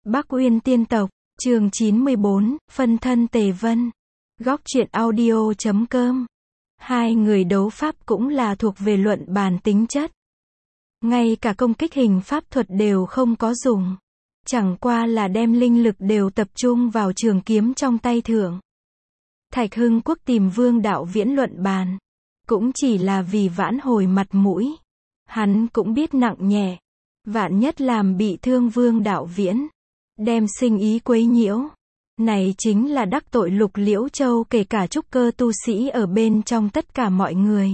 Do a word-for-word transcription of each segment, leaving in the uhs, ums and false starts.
Bắc Uyên Tiên Tộc, chương chín mươi bốn, phân thân Tề Vân. Góc truyện audio chấm com. Hai người đấu pháp cũng là thuộc về luận bàn tính chất. Ngay cả công kích hình pháp thuật đều không có dùng. Chẳng qua là đem linh lực đều tập trung vào trường kiếm trong tay thượng. Thạch Hưng Quốc tìm Vương Đạo Viễn luận bàn. Cũng chỉ là vì vãn hồi mặt mũi. Hắn cũng biết nặng nhẹ. Vạn nhất làm bị thương Vương Đạo Viễn. Đem sinh ý quấy nhiễu. Này chính là đắc tội Lục Liễu Châu kể cả trúc cơ tu sĩ ở bên trong tất cả mọi người.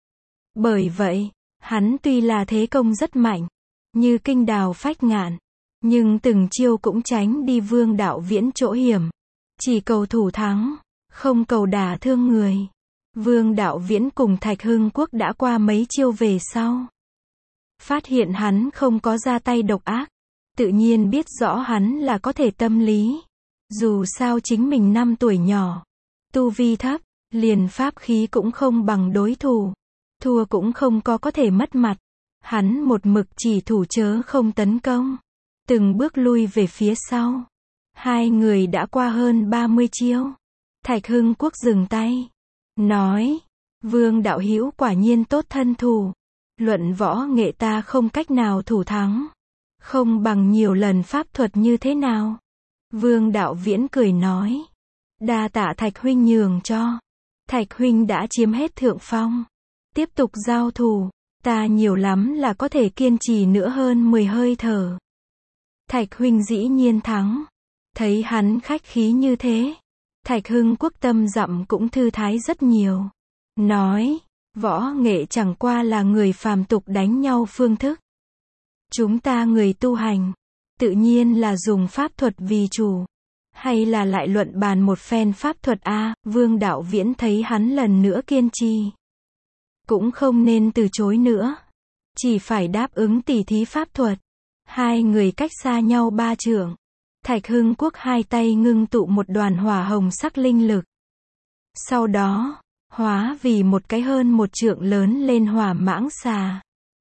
Bởi vậy, hắn tuy là thế công rất mạnh. Như kinh đào phách ngạn. Nhưng từng chiêu cũng tránh đi Vương Đạo Viễn chỗ hiểm. Chỉ cầu thủ thắng. Không cầu đả thương người. Vương Đạo Viễn cùng Thạch Hưng Quốc đã qua mấy chiêu về sau. Phát hiện hắn không có ra tay độc ác. Tự nhiên biết rõ hắn là có thể tâm lý. Dù sao chính mình năm tuổi nhỏ. Tu vi thấp. Liền pháp khí cũng không bằng đối thủ. Thua cũng không có có thể mất mặt. Hắn một mực chỉ thủ chớ không tấn công. Từng bước lui về phía sau. Hai người đã qua hơn ba mươi chiêu. Thạch Hưng Quốc dừng tay. Nói. Vương đạo hữu quả nhiên tốt thân thủ. Luận võ nghệ ta không cách nào thủ thắng. Không bằng nhiều lần pháp thuật như thế nào. Vương Đạo Viễn cười nói. Đa tạ Thạch huynh nhường cho. Thạch huynh đã chiếm hết thượng phong. Tiếp tục giao thủ. Ta nhiều lắm là có thể kiên trì nữa hơn mười hơi thở. Thạch huynh dĩ nhiên thắng. Thấy hắn khách khí như thế. Thạch Hưng Quốc tâm dặm cũng thư thái rất nhiều. Nói. Võ nghệ chẳng qua là người phàm tục đánh nhau phương thức. Chúng ta người tu hành. Tự nhiên là dùng pháp thuật vì chủ. Hay là lại luận bàn một phen pháp thuật a. Vương Đạo Viễn thấy hắn lần nữa kiên trì. Cũng không nên từ chối nữa. Chỉ phải đáp ứng tỉ thí pháp thuật. Hai người cách xa nhau ba trượng. Thạch Hưng Quốc hai tay ngưng tụ một đoàn hỏa hồng sắc linh lực. Sau đó, hóa vì một cái hơn một trượng lớn lên hỏa mãng xà.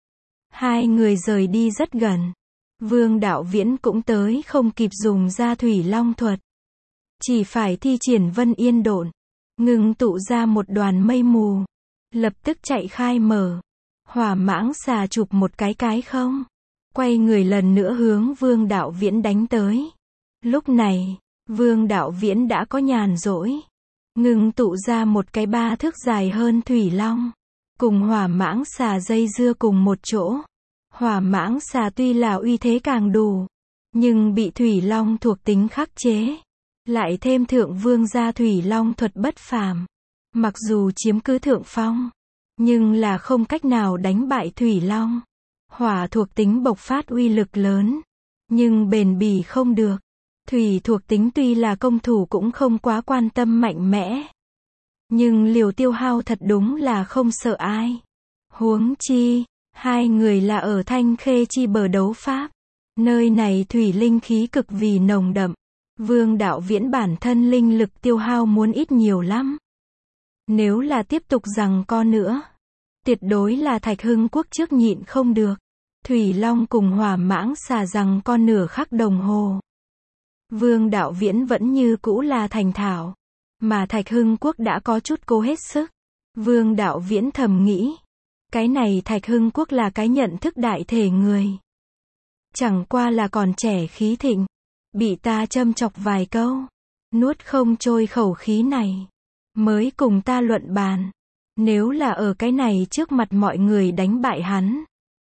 Hai người rời đi rất gần. Vương Đạo Viễn cũng tới không kịp dùng ra thủy long thuật. Chỉ phải thi triển vân yên độn. Ngưng tụ ra một đoàn mây mù. Lập tức chạy khai mở. Hỏa mãng xà chụp một cái cái không. Quay người lần nữa hướng Vương Đạo Viễn đánh tới. Lúc này, Vương Đạo Viễn đã có nhàn rỗi. Ngưng tụ ra một cái ba thước dài hơn thủy long. Cùng hỏa mãng xà dây dưa cùng một chỗ. Hỏa mãng xà tuy là uy thế càng đủ. Nhưng bị thủy long thuộc tính khắc chế. Lại thêm thượng vương gia thủy long thuật bất phàm. Mặc dù chiếm cứ thượng phong. Nhưng là không cách nào đánh bại thủy long. Hỏa thuộc tính bộc phát uy lực lớn. Nhưng bền bỉ không được. Thủy thuộc tính tuy là công thủ cũng không quá quan tâm mạnh mẽ. Nhưng liều tiêu hao thật đúng là không sợ ai. Huống chi, hai người là ở Thanh Khê chi bờ đấu pháp. Nơi này thủy linh khí cực vì nồng đậm. Vương Đạo Viễn bản thân linh lực tiêu hao muốn ít nhiều lắm. Nếu là tiếp tục giằng co nữa. Tuyệt đối là Thạch Hưng Quốc trước nhịn không được. Thủy Long cùng hỏa mãng xà giằng co nửa khắc đồng hồ. Vương Đạo Viễn vẫn như cũ là thành thạo. Mà Thạch Hưng Quốc đã có chút cố hết sức. Vương Đạo Viễn thầm nghĩ. Cái này Thạch Hưng Quốc là cái nhận thức đại thể người. Chẳng qua là còn trẻ khí thịnh. Bị ta châm chọc vài câu. Nuốt không trôi khẩu khí này. Mới cùng ta luận bàn. Nếu là ở cái này trước mặt mọi người đánh bại hắn.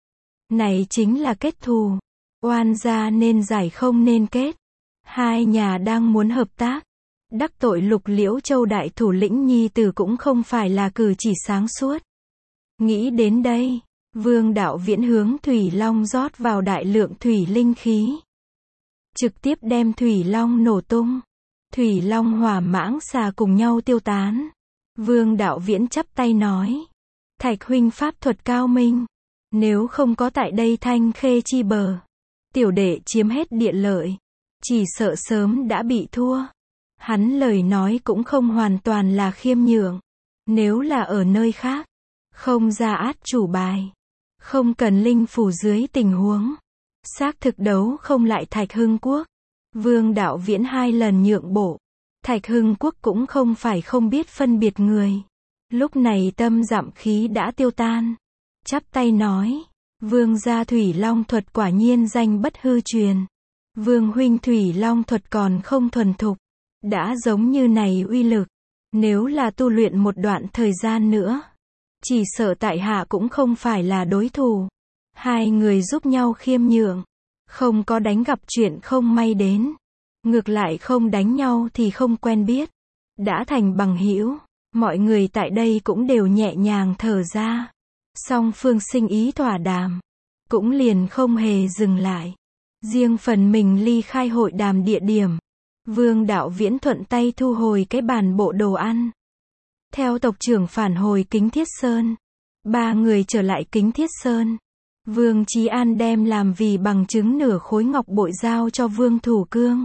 Này chính là kết thù. Oan gia nên giải không nên kết. Hai nhà đang muốn hợp tác. Đắc tội Lục Liễu Châu đại thủ lĩnh nhi tử cũng không phải là cử chỉ sáng suốt. Nghĩ đến đây, Vương Đạo Viễn hướng Thủy Long rót vào đại lượng thủy linh khí. Trực tiếp đem Thủy Long nổ tung. Thủy Long hỏa mãng xà cùng nhau tiêu tán. Vương Đạo Viễn chắp tay nói. Thạch huynh pháp thuật cao minh. Nếu không có tại đây Thanh Khê chi bờ. Tiểu đệ chiếm hết địa lợi. Chỉ sợ sớm đã bị thua. Hắn lời nói cũng không hoàn toàn là khiêm nhượng. Nếu là ở nơi khác. Không ra át chủ bài. Không cần linh phủ dưới tình huống. Xác thực đấu không lại Thạch Hưng Quốc. Vương Đạo Viễn hai lần nhượng bộ. Thạch Hưng Quốc cũng không phải không biết phân biệt người. Lúc này tâm dặm khí đã tiêu tan. Chắp tay nói, Vương gia Thủy Long thuật quả nhiên danh bất hư truyền. Vương huynh Thủy Long thuật còn không thuần thục. Đã giống như này uy lực. Nếu là tu luyện một đoạn thời gian nữa, chỉ sợ tại hạ cũng không phải là đối thủ. Hai người giúp nhau khiêm nhượng. Không có đánh gặp chuyện không may đến. Ngược lại không đánh nhau thì không quen biết. Đã thành bằng hữu, mọi người tại đây cũng đều nhẹ nhàng thở ra. Song phương sinh ý thỏa đàm, cũng liền không hề dừng lại. Riêng phần mình ly khai hội đàm địa điểm. Vương Đạo Viễn thuận tay thu hồi cái bàn bộ đồ ăn. Theo tộc trưởng phản hồi Kính Thiết Sơn. Ba người trở lại Kính Thiết Sơn. Vương Chí An đem làm vì bằng chứng nửa khối ngọc bội giao cho Vương Thủ Cương.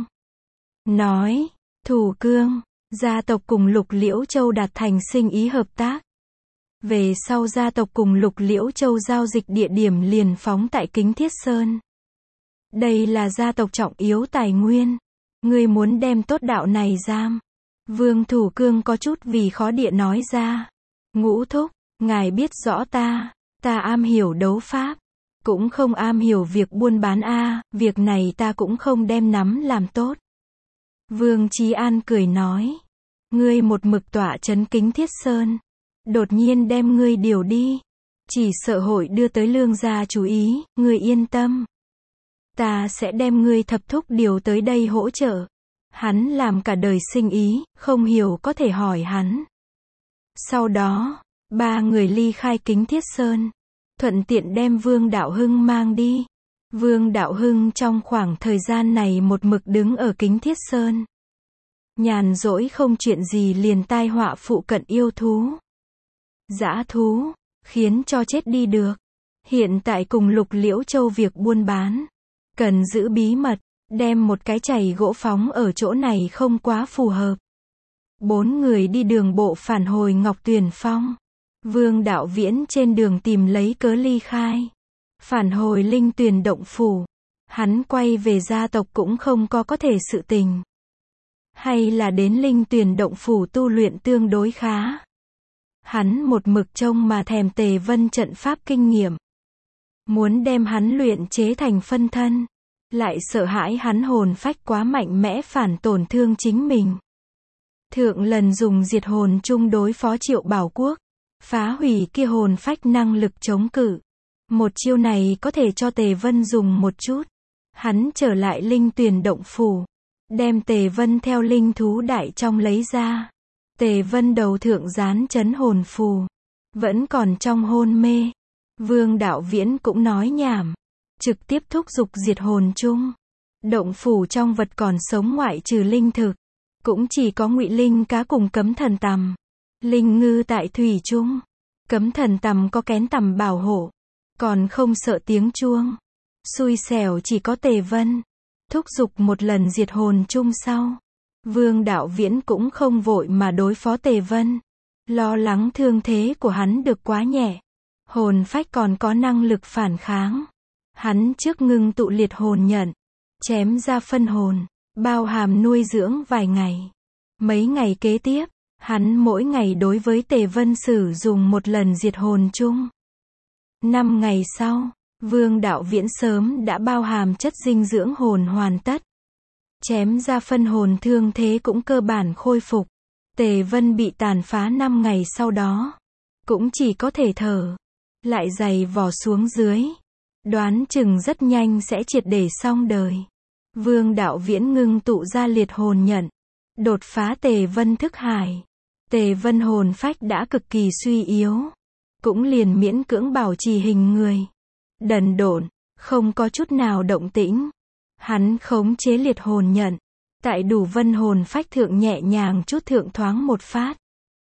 Nói, Thủ Cương, gia tộc cùng Lục Liễu Châu đạt thành sinh ý hợp tác. Về sau gia tộc cùng Lục Liễu Châu giao dịch địa điểm liền phóng tại Kính Thiết Sơn. Đây là gia tộc trọng yếu tài nguyên. Ngươi muốn đem tốt đạo này giam. Vương Thủ Cương có chút vì khó địa nói ra. Ngũ thúc, ngài biết rõ ta, ta am hiểu đấu pháp. Cũng không am hiểu việc buôn bán a, việc này ta cũng không đem nắm làm tốt. Vương Chí An cười nói, ngươi một mực tọa trấn Kính Thiết Sơn, đột nhiên đem ngươi điều đi, chỉ sợ hội đưa tới Lương gia chú ý, ngươi yên tâm. Ta sẽ đem ngươi thập thúc điều tới đây hỗ trợ. Hắn làm cả đời sinh ý, không hiểu có thể hỏi hắn. Sau đó, ba người ly khai Kính Thiết Sơn. Thuận tiện đem Vương Đạo Hưng mang đi. Vương Đạo Hưng trong khoảng thời gian này một mực đứng ở Kính Thiết Sơn. Nhàn rỗi không chuyện gì liền tai họa phụ cận yêu thú. Dã thú, khiến cho chết đi được. Hiện tại cùng Lục Liễu Châu việc buôn bán. Cần giữ bí mật, đem một cái chày gỗ phóng ở chỗ này không quá phù hợp. Bốn người đi đường bộ phản hồi Ngọc Tuyền Phong. Vương Đạo Viễn trên đường tìm lấy cớ ly khai. Phản hồi Linh Tuyền Động Phủ. Hắn quay về gia tộc cũng không có có thể sự tình. Hay là đến Linh Tuyền Động Phủ tu luyện tương đối khá. Hắn một mực trông mà thèm Tề Vân trận pháp kinh nghiệm. Muốn đem hắn luyện chế thành phân thân. Lại sợ hãi hắn hồn phách quá mạnh mẽ phản tổn thương chính mình. Thượng lần dùng diệt hồn chung đối phó Triệu Bảo Quốc. Phá hủy kia hồn phách năng lực chống cự. Một chiêu này có thể cho Tề Vân dùng một chút. Hắn trở lại Linh Tuyền Động Phủ. Đem Tề Vân theo linh thú đại trong lấy ra. Tề Vân đầu thượng dán chấn hồn phù. Vẫn còn trong hôn mê. Vương Đạo Viễn cũng nói nhảm. Trực tiếp thúc giục diệt hồn chung. Động phủ trong vật còn sống ngoại trừ linh thực. Cũng chỉ có ngụy linh cá cùng cấm thần tằm. Linh ngư tại thủy chung. Cấm thần tằm có kén tằm bảo hộ. Còn không sợ tiếng chuông. Xui xẻo chỉ có Tề Vân. Thúc giục một lần diệt hồn chung sau. Vương Đạo Viễn cũng không vội mà đối phó Tề Vân. Lo lắng thương thế của hắn được quá nhẹ. Hồn phách còn có năng lực phản kháng. Hắn trước ngưng tụ liệt hồn nhận. Chém ra phân hồn. Bao hàm nuôi dưỡng vài ngày. Mấy ngày kế tiếp. Hắn mỗi ngày đối với Tề Vân sử dụng một lần diệt hồn chung. Năm ngày sau, Vương Đạo Viễn sớm đã bao hàm chất dinh dưỡng hồn hoàn tất. Chém ra phân hồn thương thế cũng cơ bản khôi phục. Tề Vân bị tàn phá năm ngày sau đó. Cũng chỉ có thể thở. Lại giày vò xuống dưới. Đoán chừng rất nhanh sẽ triệt để xong đời. Vương Đạo Viễn ngưng tụ ra liệt hồn nhận. Đột phá Tề Vân thức hải. Tề Vân hồn phách đã cực kỳ suy yếu. Cũng liền miễn cưỡng bảo trì hình người. Đần độn, không có chút nào động tĩnh. Hắn khống chế liệt hồn nhận. Tại đủ vân hồn phách thượng nhẹ nhàng chút thượng thoáng một phát.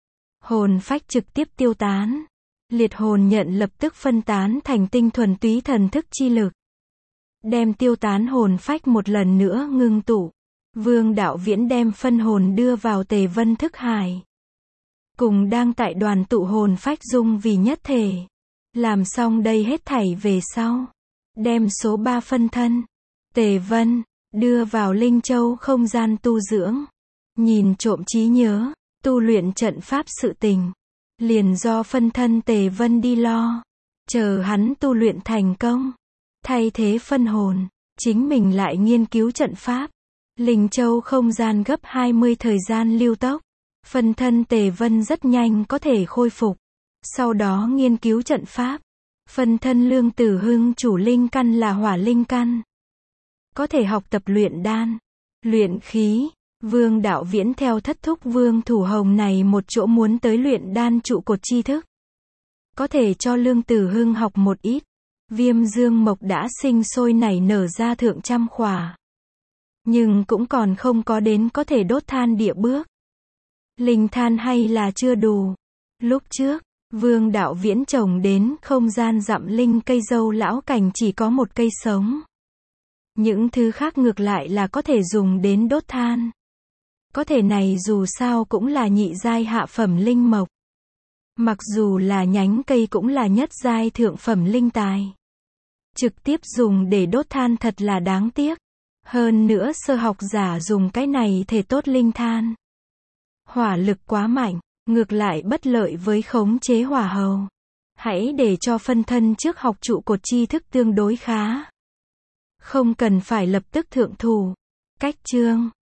Hồn phách trực tiếp tiêu tán. Liệt hồn nhận lập tức phân tán thành tinh thuần túy thần thức chi lực. Đem tiêu tán hồn phách một lần nữa ngưng tụ. Vương Đạo Viễn đem phân hồn đưa vào Tề Vân thức hải. Cùng đang tại đoàn tụ hồn phách dung vì nhất thể. Làm xong đây hết thảy về sau. Đem số ba phân thân. Tề Vân, Đưa vào Linh Châu không gian tu dưỡng. Nhìn trộm trí nhớ, tu luyện trận pháp sự tình. Liền do phân thân Tề Vân đi lo. Chờ hắn tu luyện thành công. Thay thế phân hồn, chính mình lại nghiên cứu trận pháp. Linh Châu không gian gấp hai mươi thời gian lưu tốc. Phân thân Tề Vân rất nhanh có thể khôi phục. Sau đó nghiên cứu trận pháp. Phân thân Lương Tử Hưng chủ linh căn là hỏa linh căn. Có thể học tập luyện đan, luyện khí. Vương Đạo Viễn theo thất thúc Vương Thủ Hồng này một chỗ muốn tới luyện đan trụ cột tri thức. Có thể cho Lương Tử Hưng học một ít. Viêm dương mộc đã sinh sôi nảy nở ra thượng trăm khỏa. Nhưng cũng còn không có đến có thể đốt than địa bước. Linh than hay là chưa đủ. Lúc trước, Vương Đạo Viễn trồng đến không gian dặm linh cây dâu lão cảnh chỉ có một cây sống. Những thứ khác ngược lại là có thể dùng đến đốt than. Có thể này dù sao cũng là nhị giai hạ phẩm linh mộc. Mặc dù là nhánh cây cũng là nhất giai thượng phẩm linh tài. Trực tiếp dùng để đốt than thật là đáng tiếc. Hơn nữa sơ học giả dùng cái này thể tốt linh than. Hỏa lực quá mạnh, ngược lại bất lợi với khống chế hỏa hầu. Hãy để cho phân thân trước học trụ cột tri thức tương đối khá. Không cần phải lập tức thượng thủ. Cách chương